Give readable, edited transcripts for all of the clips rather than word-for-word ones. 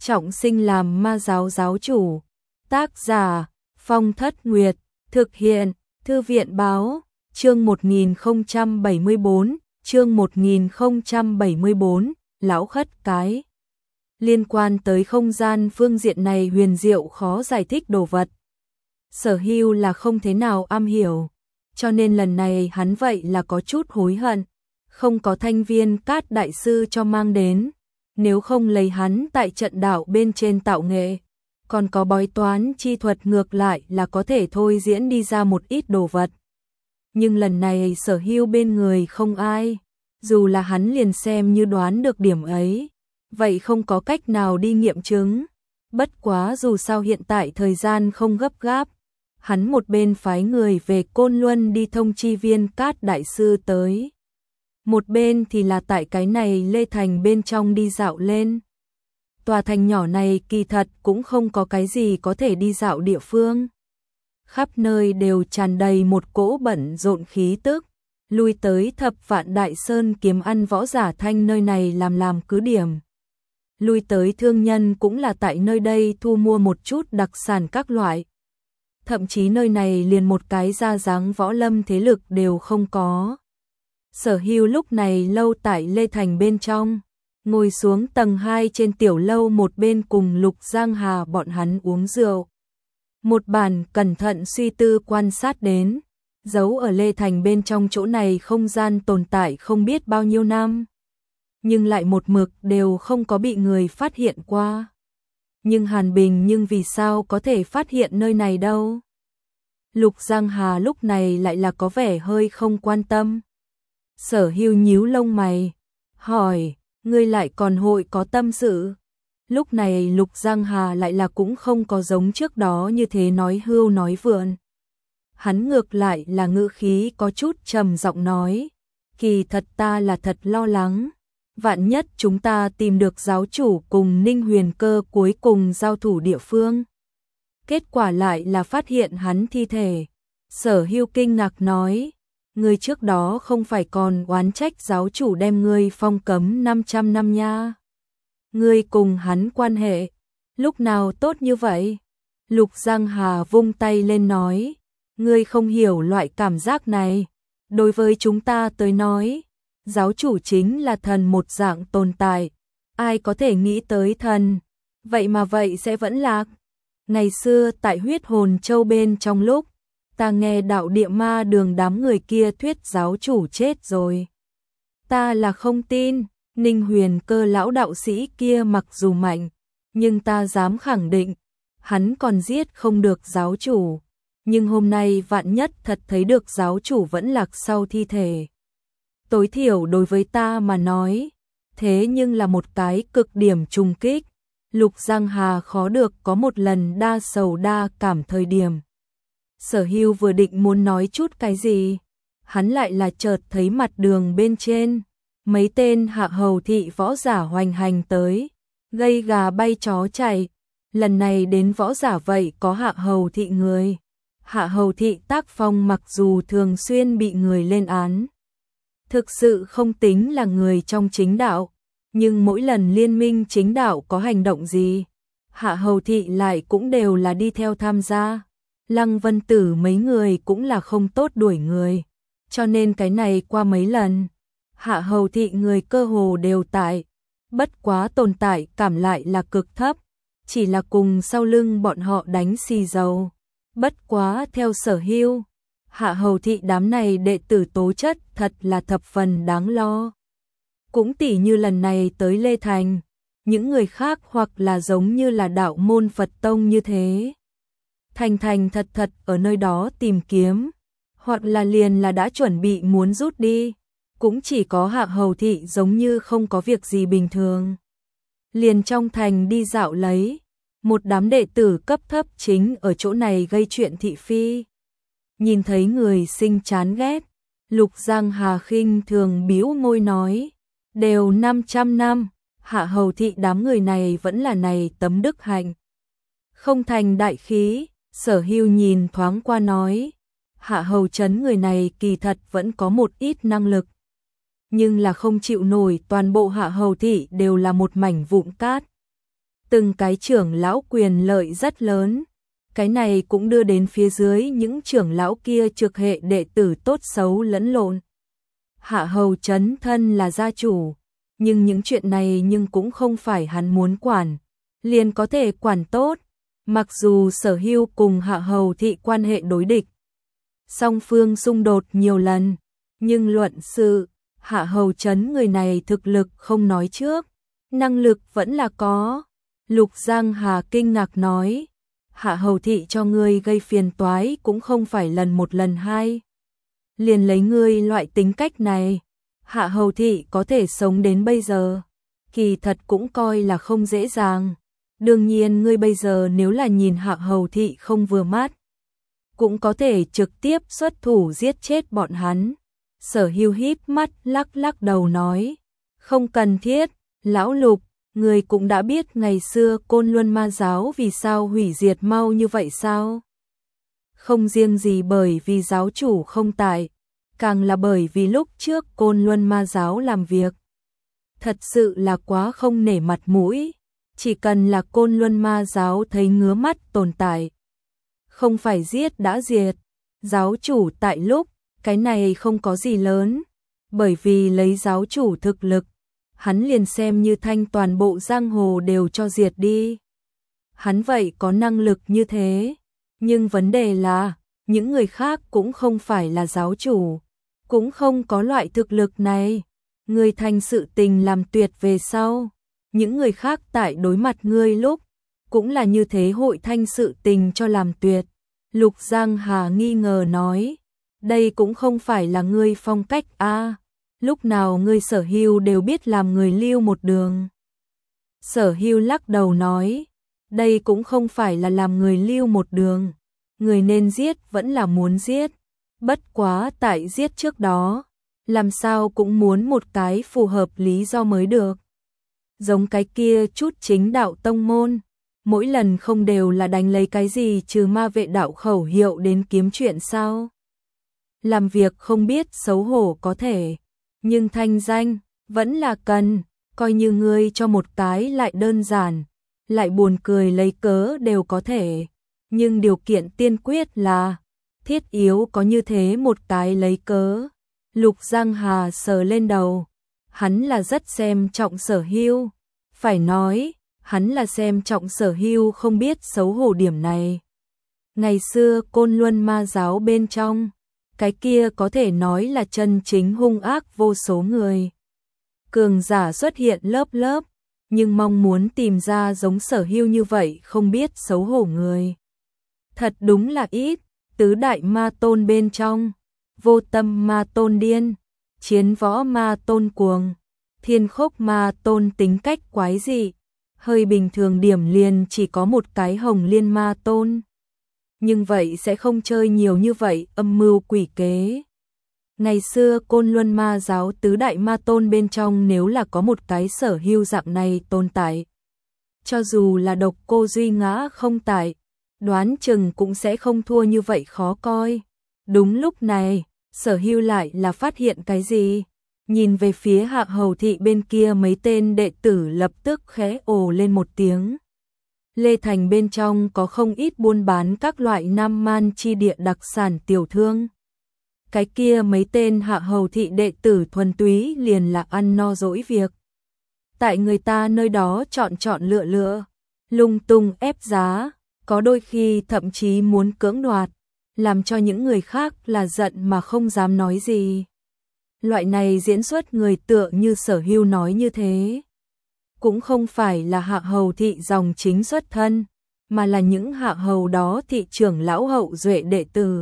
trọng sinh làm ma giáo giáo chủ. Tác giả Phong Thất Nguyệt. Thực hiện Thư viện báo. Chương 1074. Chương 1074. Lão khất cái. Liên quan tới không gian phương diện này huyền diệu khó giải thích đồ vật, Sở Hưu là không thế nào am hiểu, cho nên lần này hắn vậy là có chút hối hận, không có Thanh Viên Cát đại sư cho mang đến, nếu không lấy hắn tại trận đạo bên trên tạo nghệ, còn có bói toán chi thuật ngược lại là có thể thôi diễn đi ra một ít đồ vật. Nhưng lần này Sở Hưu bên người không ai, dù là hắn liền xem như đoán được điểm ấy, vậy không có cách nào đi nghiệm chứng. Bất quá dù sao hiện tại thời gian không gấp gáp, hắn một bên phái người về Côn Luân đi thông chi Viên Cát đại sư tới, một bên thì là tại cái này Lê Thành bên trong đi dạo lên. Tòa thành nhỏ này kỳ thật cũng không có cái gì có thể đi dạo địa phương. Khắp nơi đều tràn đầy một cỗ bận rộn khí tức, lui tới Thập Vạn Đại Sơn kiếm ăn võ giả thanh nơi này làm cứ điểm. Lui tới thương nhân cũng là tại nơi đây thu mua một chút đặc sản các loại. Thậm chí nơi này liền một cái ra dáng võ lâm thế lực đều không có. Sở Hưu lúc này lâu tại Lê Thành bên trong, ngồi xuống tầng 2 trên tiểu lâu một bên cùng Lục Giang Hà bọn hắn uống rượu. Một bàn cẩn thận suy tư quan sát đến, giấu ở Lê Thành bên trong chỗ này không gian tồn tại không biết bao nhiêu năm, nhưng lại một mực đều không có bị người phát hiện qua. Nhưng Hàn Bình nhưng vì sao có thể phát hiện nơi này đâu? Lục Giang Hà lúc này lại là có vẻ hơi không quan tâm. Sở Hưu nhíu lông mày, hỏi, ngươi lại còn hội có tâm sự? Lúc này Lục Giang Hà lại là cũng không có giống trước đó như thế nói hưu nói vượn. Hắn ngược lại là ngữ khí có chút trầm giọng nói, kỳ thật ta là thật lo lắng, vạn nhất chúng ta tìm được giáo chủ cùng Ninh Huyền Cơ cuối cùng giao thủ địa phương, kết quả lại là phát hiện hắn thi thể. Sở Hưu kinh ngạc nói, ngươi trước đó không phải còn oán trách giáo chủ đem ngươi phong cấm 500 năm nha? Ngươi cùng hắn quan hệ lúc nào tốt như vậy? Lục Giang Hà vung tay lên nói, ngươi không hiểu loại cảm giác này, đối với chúng ta tới nói, giáo chủ chính là thần một dạng tồn tại, ai có thể nghĩ tới thần, vậy mà vậy sẽ vẫn lạc. Ngày xưa tại Huyết Hồn Châu bên trong lúc ta nghe đạo địa ma đường đám người kia thuyết giáo chủ chết rồi, ta là không tin. Ninh Huyền Cơ lão đạo sĩ kia mặc dù mạnh, nhưng ta dám khẳng định, hắn còn giết không được giáo chủ. Nhưng hôm nay vạn nhất thật thấy được giáo chủ vẫn lạc sau thi thể, tối thiểu đối với ta mà nói, thế nhưng là một cái cực điểm trùng kích. Lục Giang Hà khó được có một lần đa sầu đa cảm thời điểm. Sở Hưu vừa định muốn nói chút cái gì, hắn lại là chợt thấy mặt đường bên trên mấy tên hạ hầu thị võ giả hoành hành tới, gây gà bay chó chạy. Lần này đến võ giả vậy có hạ hầu thị người. Hạ hầu thị tác phong mặc dù thường xuyên bị người lên án, thực sự không tính là người trong chính đạo, nhưng mỗi lần liên minh chính đạo có hành động gì, hạ hầu thị lại cũng đều là đi theo tham gia. Lăng Vân Tử mấy người cũng là không tốt đuổi người, cho nên cái này qua mấy lần, hạ hầu thị người cơ hồ đều tại, bất quá tồn tại cảm lại là cực thấp, chỉ là cùng sau lưng bọn họ đánh xì dầu. Bất quá theo Sở Hưu, hạ hầu thị đám này đệ tử tố chất thật là thập phần đáng lo. Cũng tỉ như lần này tới Lê Thành, những người khác hoặc là giống như là đạo môn Phật tông như thế, thành thật ở nơi đó tìm kiếm, hoặc là liền là đã chuẩn bị muốn rút đi. Cũng chỉ có hạ hầu thị giống như không có việc gì bình thường, liền trong thành đi dạo lấy. Một đám đệ tử cấp thấp chính ở chỗ này gây chuyện thị phi. Nhìn thấy người sinh chán ghét, Lục Giang Hà khinh thường bĩu môi nói, đều 500 năm, hạ hầu thị đám người này vẫn là này tấm đức hạnh, không thành đại khí. Sở Hưu nhìn thoáng qua nói, hạ hầu trấn người này kỳ thật vẫn có một ít năng lực, nhưng là không chịu nổi toàn bộ hạ hầu thị đều là một mảnh vụn cát. từng cái trưởng lão quyền lợi rất lớn. Cái này cũng đưa đến phía dưới những trưởng lão kia trực hệ đệ tử tốt xấu lẫn lộn. Hạ hầu chấn thân là gia chủ, nhưng những chuyện này nhưng cũng không phải hắn muốn quản, liền có thể quản tốt. Mặc dù Sở Hưu cùng Hạ hầu thị quan hệ đối địch, song phương xung đột nhiều lần, nhưng luận sự, Hạ hầu chấn người này thực lực không nói trước, năng lực vẫn là có. Lục Giang Hà kinh ngạc nói, Hạ hầu thị cho ngươi gây phiền toái cũng không phải lần một lần hai. Liền lấy ngươi loại tính cách này, Hạ hầu thị có thể sống đến bây giờ, kỳ thật cũng coi là không dễ dàng. Đương nhiên ngươi bây giờ nếu là nhìn Hạ hầu thị không vừa mắt, cũng có thể trực tiếp xuất thủ giết chết bọn hắn. Sở Hưu híp mắt lắc lắc đầu nói, không cần thiết, lão Lục, người cũng đã biết ngày xưa Côn Luân Ma giáo vì sao hủy diệt mau như vậy sao? Không riêng gì bởi vì giáo chủ không tại, càng là bởi vì lúc trước Côn Luân Ma giáo làm việc thật sự là quá không nể mặt mũi, chỉ cần là Côn Luân Ma giáo thấy ngứa mắt tồn tại, không phải giết đã diệt. Giáo chủ tại lúc, cái này không có gì lớn, bởi vì lấy giáo chủ thực lực, hắn liền xem như thanh toàn bộ giang hồ đều cho diệt đi. Hắn vậy có năng lực như thế, nhưng vấn đề là, những người khác cũng không phải là giáo chủ, cũng không có loại thực lực này. Người thành sự tình làm tuyệt về sau, những người khác tại đối mặt ngươi lúc, cũng là như thế hội thanh sự tình cho làm tuyệt. Lục Giang Hà nghi ngờ nói, đây cũng không phải là ngươi phong cách a. Lúc nào ngươi Sở Hưu đều biết làm người lưu một đường. Sở Hưu lắc đầu nói, đây cũng không phải là làm người lưu một đường, người nên giết vẫn là muốn giết, bất quá tại giết trước đó, làm sao cũng muốn một cái phù hợp lý do mới được. Giống cái kia chút chính đạo tông môn, mỗi lần không đều là đánh lấy cái gì trừ ma vệ đạo khẩu hiệu đến kiếm chuyện sao? Làm việc không biết xấu hổ có thể, nhưng thanh danh vẫn là cần, coi như ngươi cho một cái lại đơn giản, lại buồn cười lấy cớ đều có thể, nhưng điều kiện tiên quyết là thiết yếu có như thế một cái lấy cớ. Lục Giang Hà sờ lên đầu, hắn là rất xem trọng Sở Hưu, phải nói, hắn là xem trọng Sở Hưu không biết xấu hổ điểm này. Ngày xưa Côn Luân Ma giáo bên trong, cái kia có thể nói là chân chính hung ác vô số người. Cường giả xuất hiện lớp lớp, nhưng mong muốn tìm ra giống Sở Hưu như vậy không biết xấu hổ người. Thật đúng là ít, tứ đại ma tôn bên trong, vô tâm ma tôn điên, chiến võ ma tôn cuồng, thiên khốc ma tôn tính cách quái dị, hơi bình thường điểm liền chỉ có một cái hồng liên ma tôn. Nhưng vậy sẽ không chơi nhiều như vậy âm mưu quỷ kế. Ngày xưa Côn Luân Ma giáo tứ đại ma tôn bên trong nếu là có một cái Sở Hưu dạng này tồn tại, cho dù là Độc Cô Duy Ngã không tại, đoán chừng cũng sẽ không thua như vậy khó coi. Đúng lúc này, Sở Hưu lại là phát hiện cái gì? Nhìn về phía Hạ hầu thị bên kia, mấy tên đệ tử lập tức khẽ ồ lên một tiếng. Lê Thành bên trong có không ít buôn bán các loại Nam Man chi địa đặc sản tiểu thương. Cái kia mấy tên Hạ hầu thị đệ tử thuần túy liền là ăn no dỗi việc. Tại người ta nơi đó chọn lựa lựa, lung tung ép giá, có đôi khi thậm chí muốn cưỡng đoạt, làm cho những người khác là giận mà không dám nói gì. Loại này diễn xuất người tựa như Sở Hưu nói như thế, cũng không phải là Hạ hầu thị dòng chính xuất thân, mà là những hạ hầu đó thị trưởng lão hậu duệ đệ tử.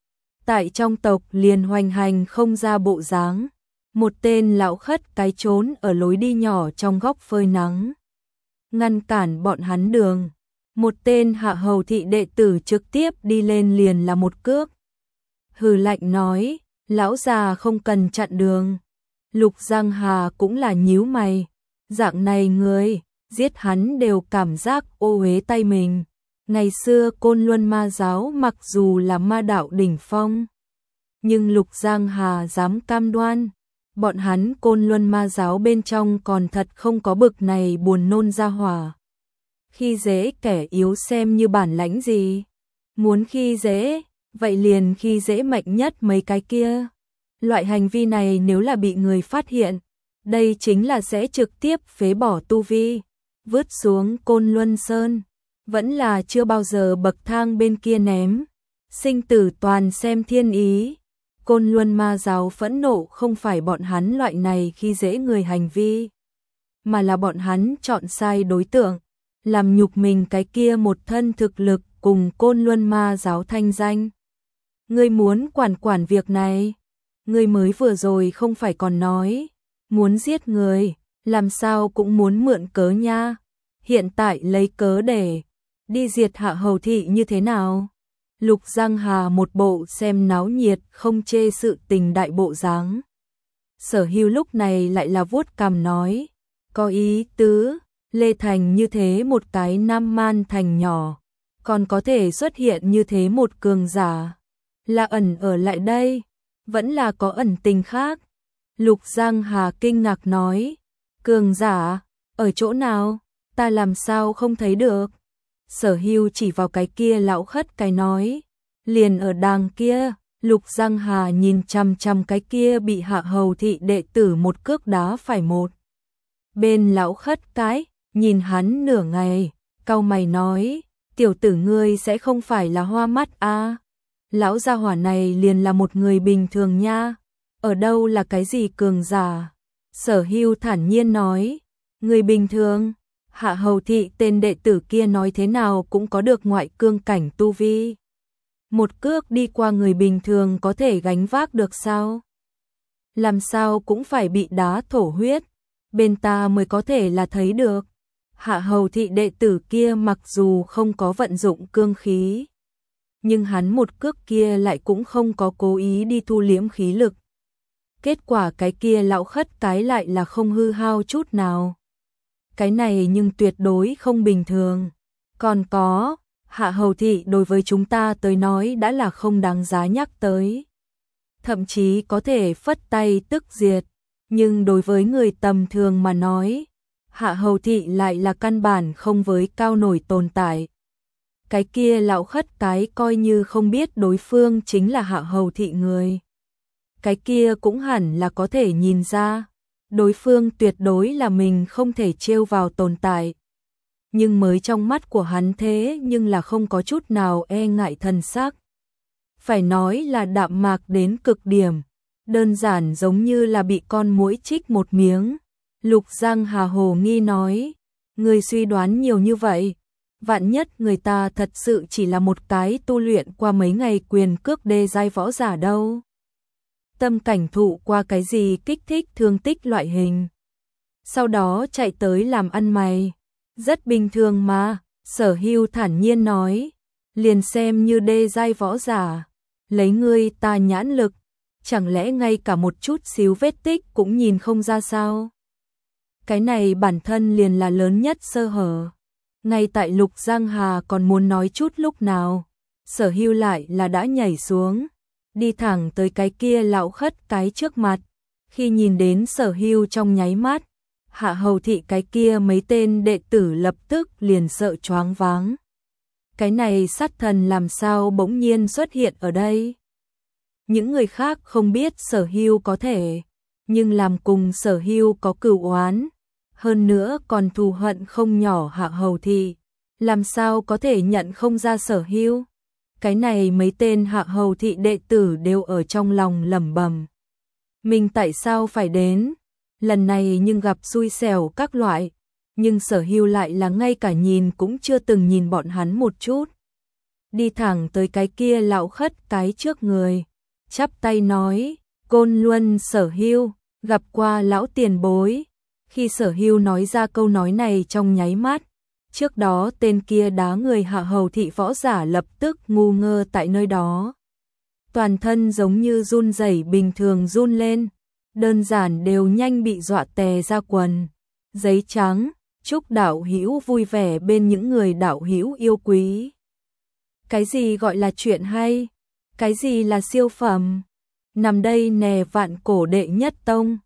Tại trong tộc liền hoành hành không ra bộ dáng, một tên lão khất cái trốn ở lối đi nhỏ trong góc phơi nắng, ngăn cản bọn hắn đường. Một tên hạ hầu thị đệ tử trực tiếp đi lên liền là một cước. Hừ lạnh nói, lão già không cần chặn đường. Lục Giang Hà cũng là nhíu mày, dạng này người, giết hắn đều cảm giác ô uế tay mình. Ngày xưa Côn Luân Ma giáo mặc dù là ma đạo đỉnh phong, nhưng Lục Giang Hà dám cam đoan, bọn hắn Côn Luân Ma giáo bên trong còn thật không có bực này buồn nôn ra hỏa. khi dễ kẻ yếu xem như bản lãnh gì? Muốn khi dễ, vậy liền khi dễ mạnh nhất mấy cái kia. Loại hành vi này nếu là bị người phát hiện, đây chính là sẽ trực tiếp phế bỏ tu vi, vứt xuống Côn Luân Sơn. Vẫn là chưa bao giờ bậc thang bên kia ném. Sinh tử toàn xem thiên ý. Côn Luân ma giáo phẫn nộ không phải bọn hắn loại này khi dễ người hành vi, mà là bọn hắn chọn sai đối tượng, làm nhục mình cái kia một thân thực lực cùng Côn Luân ma giáo thanh danh. Ngươi muốn quản việc này, ngươi mới vừa rồi không phải còn nói, muốn giết người, làm sao cũng muốn mượn cớ nha, hiện tại lấy cớ để đi diệt Hạ Hầu thị như thế nào? Lục Giang Hà một bộ xem náo nhiệt không chê sự tình đại bộ dáng. Sở Hưu lúc này lại là vuốt cằm nói, có ý tứ, Lê Thành như thế một cái Nam Man thành nhỏ, còn có thể xuất hiện như thế một cường giả, là ẩn ở lại đây, vẫn là có ẩn tình khác. Lục Giang Hà kinh ngạc nói, cường giả, ở chỗ nào, ta làm sao không thấy được? Sở Hưu chỉ vào cái kia lão khất cái nói, liền ở đàng kia. Lục Giang Hà nhìn chằm chằm cái kia bị Hạ Hầu thị đệ tử một cước đá phải một bên lão khất cái, nhìn hắn nửa ngày, cau mày nói, tiểu tử ngươi sẽ không phải là hoa mắt à? Lão gia hỏa này liền là một người bình thường nha, ở đâu là cái gì cường giả? Sở Hưu thản nhiên nói, người bình thường. Hạ Hầu thị tên đệ tử kia nói thế nào cũng có được ngoại cương cảnh tu vi. Một cước đi qua người bình thường có thể gánh vác được sao? Làm sao cũng phải bị đá thổ huyết, bên ta mới có thể là thấy được. Hạ Hầu thị đệ tử kia mặc dù không có vận dụng cương khí, nhưng hắn một cước kia lại cũng không có cố ý đi thu liễm khí lực. Kết quả cái kia lão khất cái lại là không hư hao chút nào. Cái này nhưng tuyệt đối không bình thường. Còn có, Hạ Hầu thị đối với chúng ta tới nói đã là không đáng giá nhắc tới. Thậm chí có thể phất tay tức diệt, nhưng đối với người tầm thường mà nói, Hạ Hầu thị lại là căn bản không với cao nổi tồn tại. Cái kia lão khất cái coi như không biết đối phương chính là Hạ Hầu thị người. Cái kia cũng hẳn là có thể nhìn ra, đối phương tuyệt đối là mình không thể trêu vào tồn tại. Nhưng mới trong mắt của hắn thế nhưng là không có chút nào e ngại thần sắc. Phải nói là đạm mạc đến cực điểm, đơn giản giống như là bị con muỗi chích một miếng. Lục Giang Hà hồ nghi nói, người suy đoán nhiều như vậy, vạn nhất người ta thật sự chỉ là một cái tu luyện qua mấy ngày quyền cước đê giai võ giả đâu. Tâm cảnh thụ qua cái gì kích thích thương tích loại hình, sau đó chạy tới làm ăn mày, rất bình thường mà. Sở Hưu thản nhiên nói, liền xem như đê giai võ giả, lấy ngươi ta nhãn lực, chẳng lẽ ngay cả một chút xíu vết tích cũng nhìn không ra sao? Cái này bản thân liền là lớn nhất sơ hở. Ngay tại Lục Giang Hà còn muốn nói chút lúc nào, Sở Hưu lại là đã nhảy xuống, đi thẳng tới cái kia lão khất cái trước mặt. Khi nhìn đến Sở Hưu trong nháy mắt, Hạ Hầu thị cái kia mấy tên đệ tử lập tức liền sợ choáng váng. Cái này sát thần làm sao bỗng nhiên xuất hiện ở đây? Những người khác không biết Sở Hưu có thể, nhưng làm cùng Sở Hưu có cửu oán, hơn nữa còn thù hận không nhỏ Hạ Hầu thị, làm sao có thể nhận không ra Sở Hưu? Cái này mấy tên Hạ Hầu thị đệ tử đều ở trong lòng lẩm bẩm, mình tại sao phải đến? Lần này nhưng gặp xui xẻo các loại, nhưng Sở Hưu lại là ngay cả nhìn cũng chưa từng nhìn bọn hắn một chút. Đi thẳng tới cái kia lão khất cái trước người, chắp tay nói, Côn Luân Sở Hưu, gặp qua lão tiền bối. Khi Sở Hưu nói ra câu nói này trong nháy mắt, trước đó tên kia đá người Hạ Hầu thị võ giả lập tức ngu ngơ tại nơi đó. Toàn thân giống như run rẩy bình thường run lên, đơn giản đều nhanh bị dọa tè ra quần. Giấy trắng, chúc đạo hữu vui vẻ bên những người đạo hữu yêu quý. Cái gì gọi là chuyện hay? Cái gì là siêu phẩm? Nằm đây nè vạn cổ đệ nhất tông,